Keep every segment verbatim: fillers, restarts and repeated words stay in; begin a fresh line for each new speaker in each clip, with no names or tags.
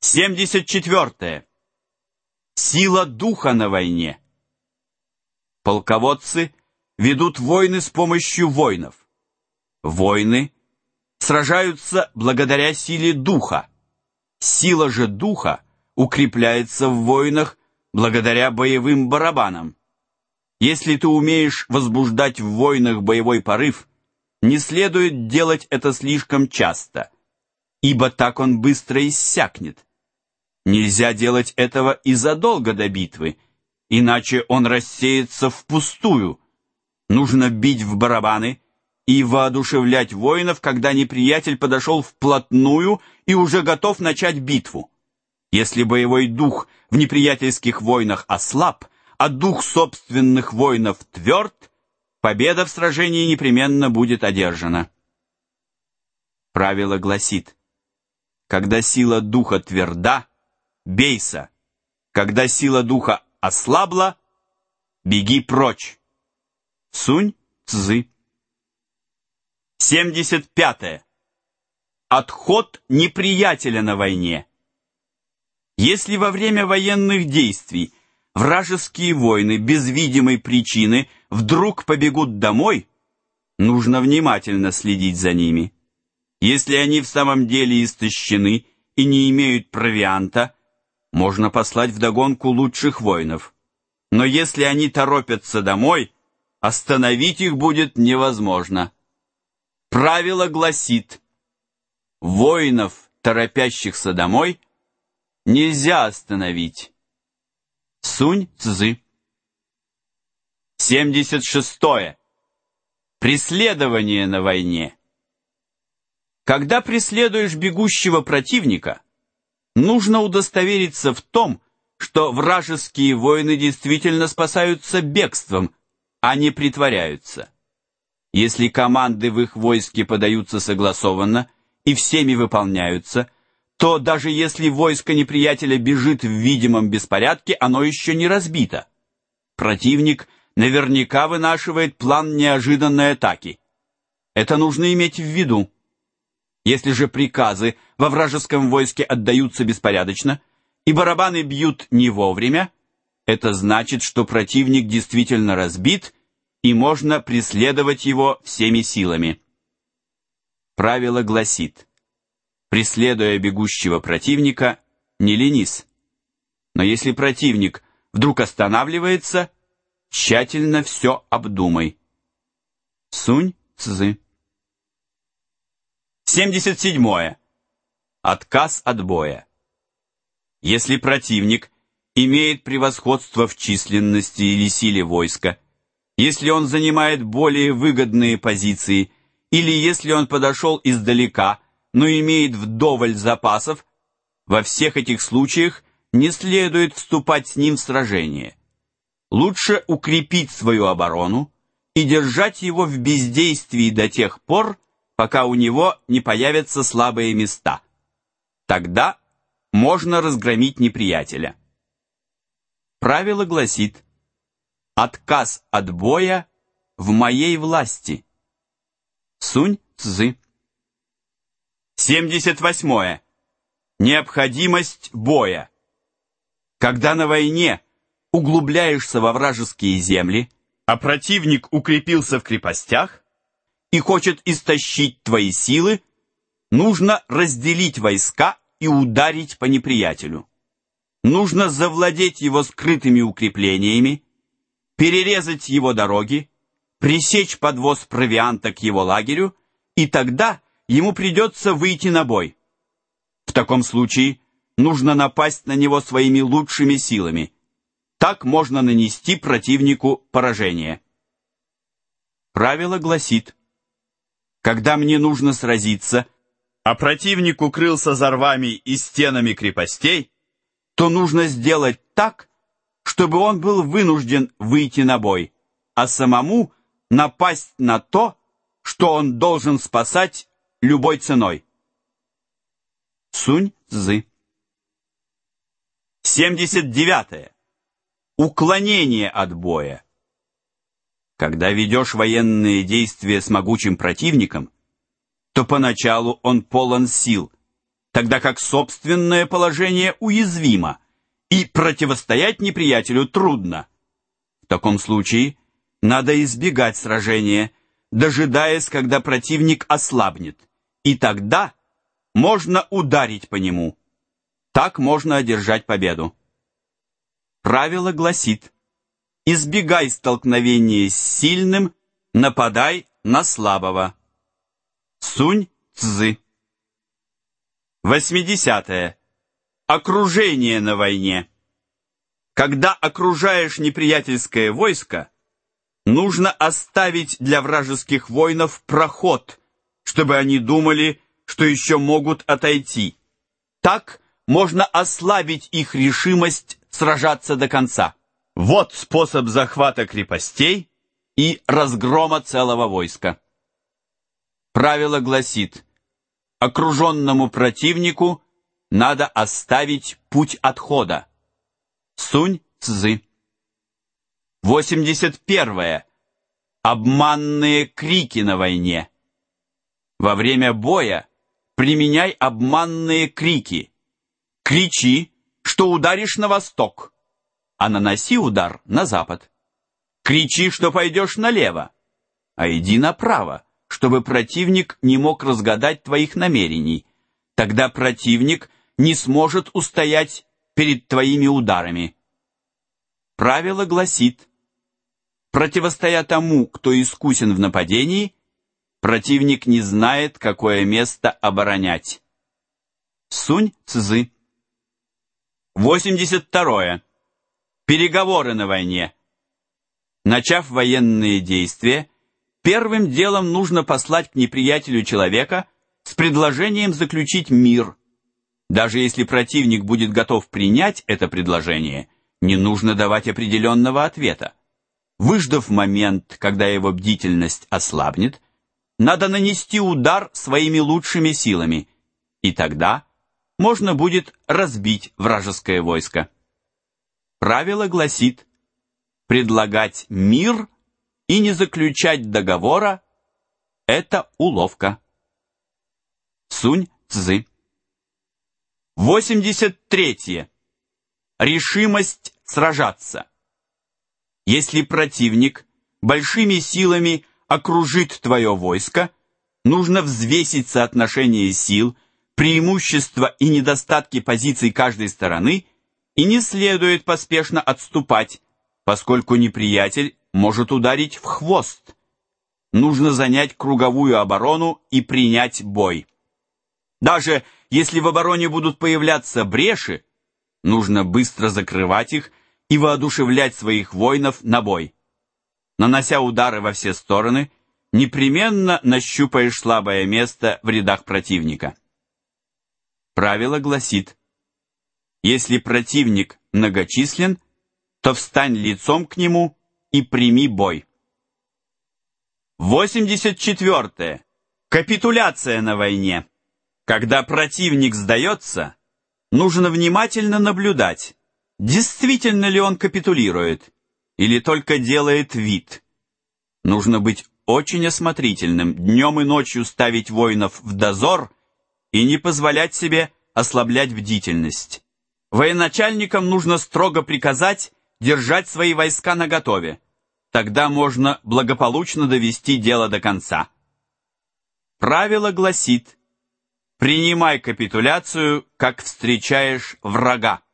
семьдесят четвёртое. Сила духа на войне. Полководцы ведут войны с помощью воинов. Войны сражаются благодаря силе духа. Сила же духа укрепляется в войнах благодаря боевым барабанам. Если ты умеешь возбуждать в войнах боевой порыв, не следует делать это слишком часто, ибо так он быстро иссякнет. Нельзя делать этого и задолго до битвы, иначе он рассеется впустую. Нужно бить в барабаны и воодушевлять воинов, когда неприятель подошел вплотную и уже готов начать битву. Если боевой дух в неприятельских войнах ослаб, а дух собственных воинов тверд, победа в сражении непременно будет одержана. Правило гласит: когда сила духа тверда, бейся; когда сила духа ослабла, беги прочь. Сунь Цзы. семьдесят пятое. Отход неприятеля на войне. Если во время военных действий вражеские воины без видимой причины вдруг побегут домой, нужно внимательно следить за ними. Если они в самом деле истощены и не имеют провианта, можно послать вдогонку лучших воинов. Но если они торопятся домой, остановить их будет невозможно. Правило гласит: воинов, торопящихся домой, нельзя остановить. Сунь Цзы. семьдесят шестое. Преследование на войне. Когда преследуешь бегущего противника, нужно удостовериться в том, что вражеские воины действительно спасаются бегством, а не притворяются. Если команды в их войске подаются согласованно и всеми выполняются, то даже если войско неприятеля бежит в видимом беспорядке, оно еще не разбито. Противник наверняка вынашивает план неожиданной атаки. Это нужно иметь в виду. Если же приказы во вражеском войске отдаются беспорядочно и барабаны бьют не вовремя, это значит, что противник действительно разбит и можно преследовать его всеми силами. Правило гласит: преследуя бегущего противника, не ленись. Но если противник вдруг останавливается, тщательно все обдумай. Сунь Цзы. семьдесят седьмое. Отказ от боя. Если противник имеет превосходство в численности или силе войска, если он занимает более выгодные позиции, или если он подошел издалека, но имеет вдоволь запасов, во всех этих случаях не следует вступать с ним в сражение. Лучше укрепить свою оборону и держать его в бездействии до тех пор, пока у него не появятся слабые места. Тогда можно разгромить неприятеля. Правило гласит: отказ от боя в моей власти. Сунь Цзы. семьдесят восьмое. Необходимость боя. Когда на войне углубляешься во вражеские земли, а противник укрепился в крепостях и хочет истощить твои силы, нужно разделить войска и ударить по неприятелю. Нужно завладеть его скрытыми укреплениями, перерезать его дороги, пресечь подвоз провианта к его лагерю, и тогда ему придется выйти на бой. В таком случае нужно напасть на него своими лучшими силами. Так можно нанести противнику поражение. Правило гласит: когда мне нужно сразиться, а противник укрылся за рвами и стенами крепостей, то нужно сделать так, чтобы он был вынужден выйти на бой, а самому напасть на то, что он должен спасать любой ценой. Сунь Цзы. семьдесят девятое. Уклонение от боя. Когда ведешь военные действия с могучим противником, то поначалу он полон сил, тогда как собственное положение уязвимо, и противостоять неприятелю трудно. В таком случае надо избегать сражения, дожидаясь, когда противник ослабнет, и тогда можно ударить по нему. Так можно одержать победу. Правило гласит: избегай столкновения с сильным, нападай на слабого. Сунь-цзы. восьмидесятое. Окружение на войне. Когда окружаешь неприятельское войско, нужно оставить для вражеских воинов проход, чтобы они думали, что еще могут отойти. Так можно ослабить их решимость сражаться до конца. Вот способ захвата крепостей и разгрома целого войска. Правило гласит: окруженному противнику надо оставить путь отхода. Сунь-цзы. восемьдесят первое. Обманные крики на войне. Во время боя применяй обманные крики. Кричи, что ударишь на восток, а наноси удар на запад. Кричи, что пойдешь налево, а иди направо, чтобы противник не мог разгадать твоих намерений. Тогда противник не сможет устоять перед твоими ударами. Правило гласит: противостоя тому, кто искусен в нападении, противник не знает, какое место оборонять. Сунь-цзы. восемьдесят второе. Переговоры на войне. Начав военные действия, первым делом нужно послать к неприятелю человека с предложением заключить мир. Даже если противник будет готов принять это предложение, не нужно давать определенного ответа. Выждав момент, когда его бдительность ослабнет, надо нанести удар своими лучшими силами, и тогда можно будет разбить вражеское войско. Правило гласит: предлагать мир и не заключать договора – это уловка. Сунь-цзы. восемьдесят третье. Решимость сражаться. Если противник большими силами окружит твое войско, нужно взвесить соотношение сил, преимущества и недостатки позиций каждой стороны, и не следует поспешно отступать, поскольку неприятель может ударить в хвост. Нужно занять круговую оборону и принять бой. Даже если в обороне будут появляться бреши, нужно быстро закрывать их и воодушевлять своих воинов на бой. Нанося удары во все стороны, непременно нащупаешь слабое место в рядах противника. Правило гласит: если противник многочислен, то встань лицом к нему и прими бой. восемьдесят четвёртое. Капитуляция на войне. Когда противник сдается, нужно внимательно наблюдать, действительно ли он капитулирует или только делает вид. Нужно быть очень осмотрительным, днем и ночью ставить воинов в дозор и не позволять себе ослаблять бдительность. Военачальникам нужно строго приказать держать свои войска наготове. Тогда можно благополучно довести дело до конца. Правило гласит: принимай капитуляцию, как встречаешь врага.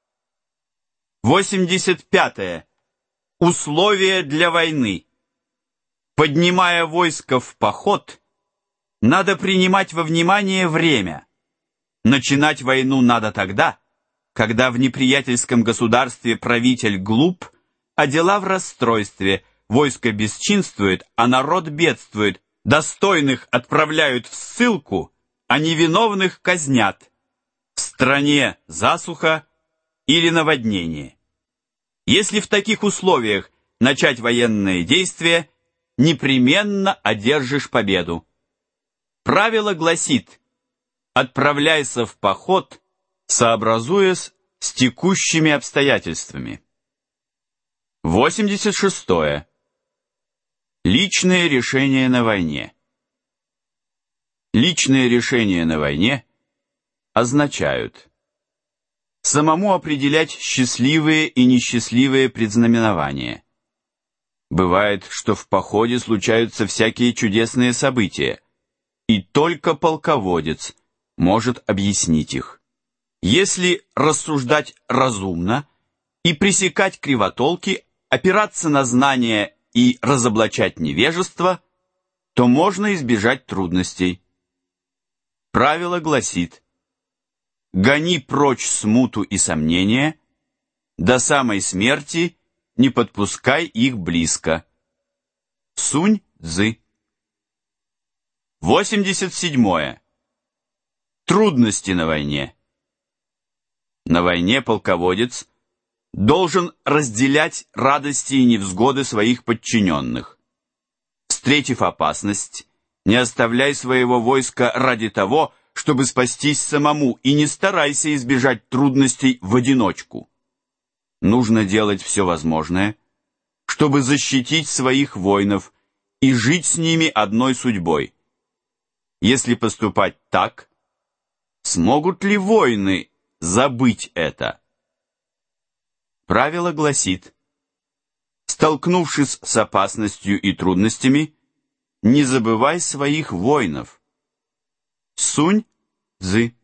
восемьдесят пятое. Условия для войны. Поднимая войско в поход, надо принимать во внимание время. Начинать войну надо тогда, когда в неприятельском государстве правитель глуп, а дела в расстройстве, войско бесчинствует, а народ бедствует, достойных отправляют в ссылку, а невиновных казнят. В стране засуха или наводнение. Если в таких условиях начать военные действия, непременно одержишь победу. Правило гласит: отправляйся в поход, сообразуясь с текущими обстоятельствами. восемьдесят шестое. Личные решения на войне. Личные решения на войне означают самому определять счастливые и несчастливые предзнаменования. Бывает, что в походе случаются всякие чудесные события, и только полководец может объяснить их. Если рассуждать разумно и пресекать кривотолки, опираться на знания и разоблачать невежество, то можно избежать трудностей. Правило гласит: гони прочь смуту и сомнения, до самой смерти не подпускай их близко. Сунь-цзы. восемьдесят седьмое. Трудности на войне. На войне полководец должен разделять радости и невзгоды своих подчиненных. Встретив опасность, не оставляй своего войска ради того, чтобы спастись самому, и не старайся избежать трудностей в одиночку. Нужно делать все возможное, чтобы защитить своих воинов и жить с ними одной судьбой. Если поступать так, смогут ли воины забыть это? Правило гласит: столкнувшись с опасностью и трудностями, не забывай своих воинов. Сунь-цзы.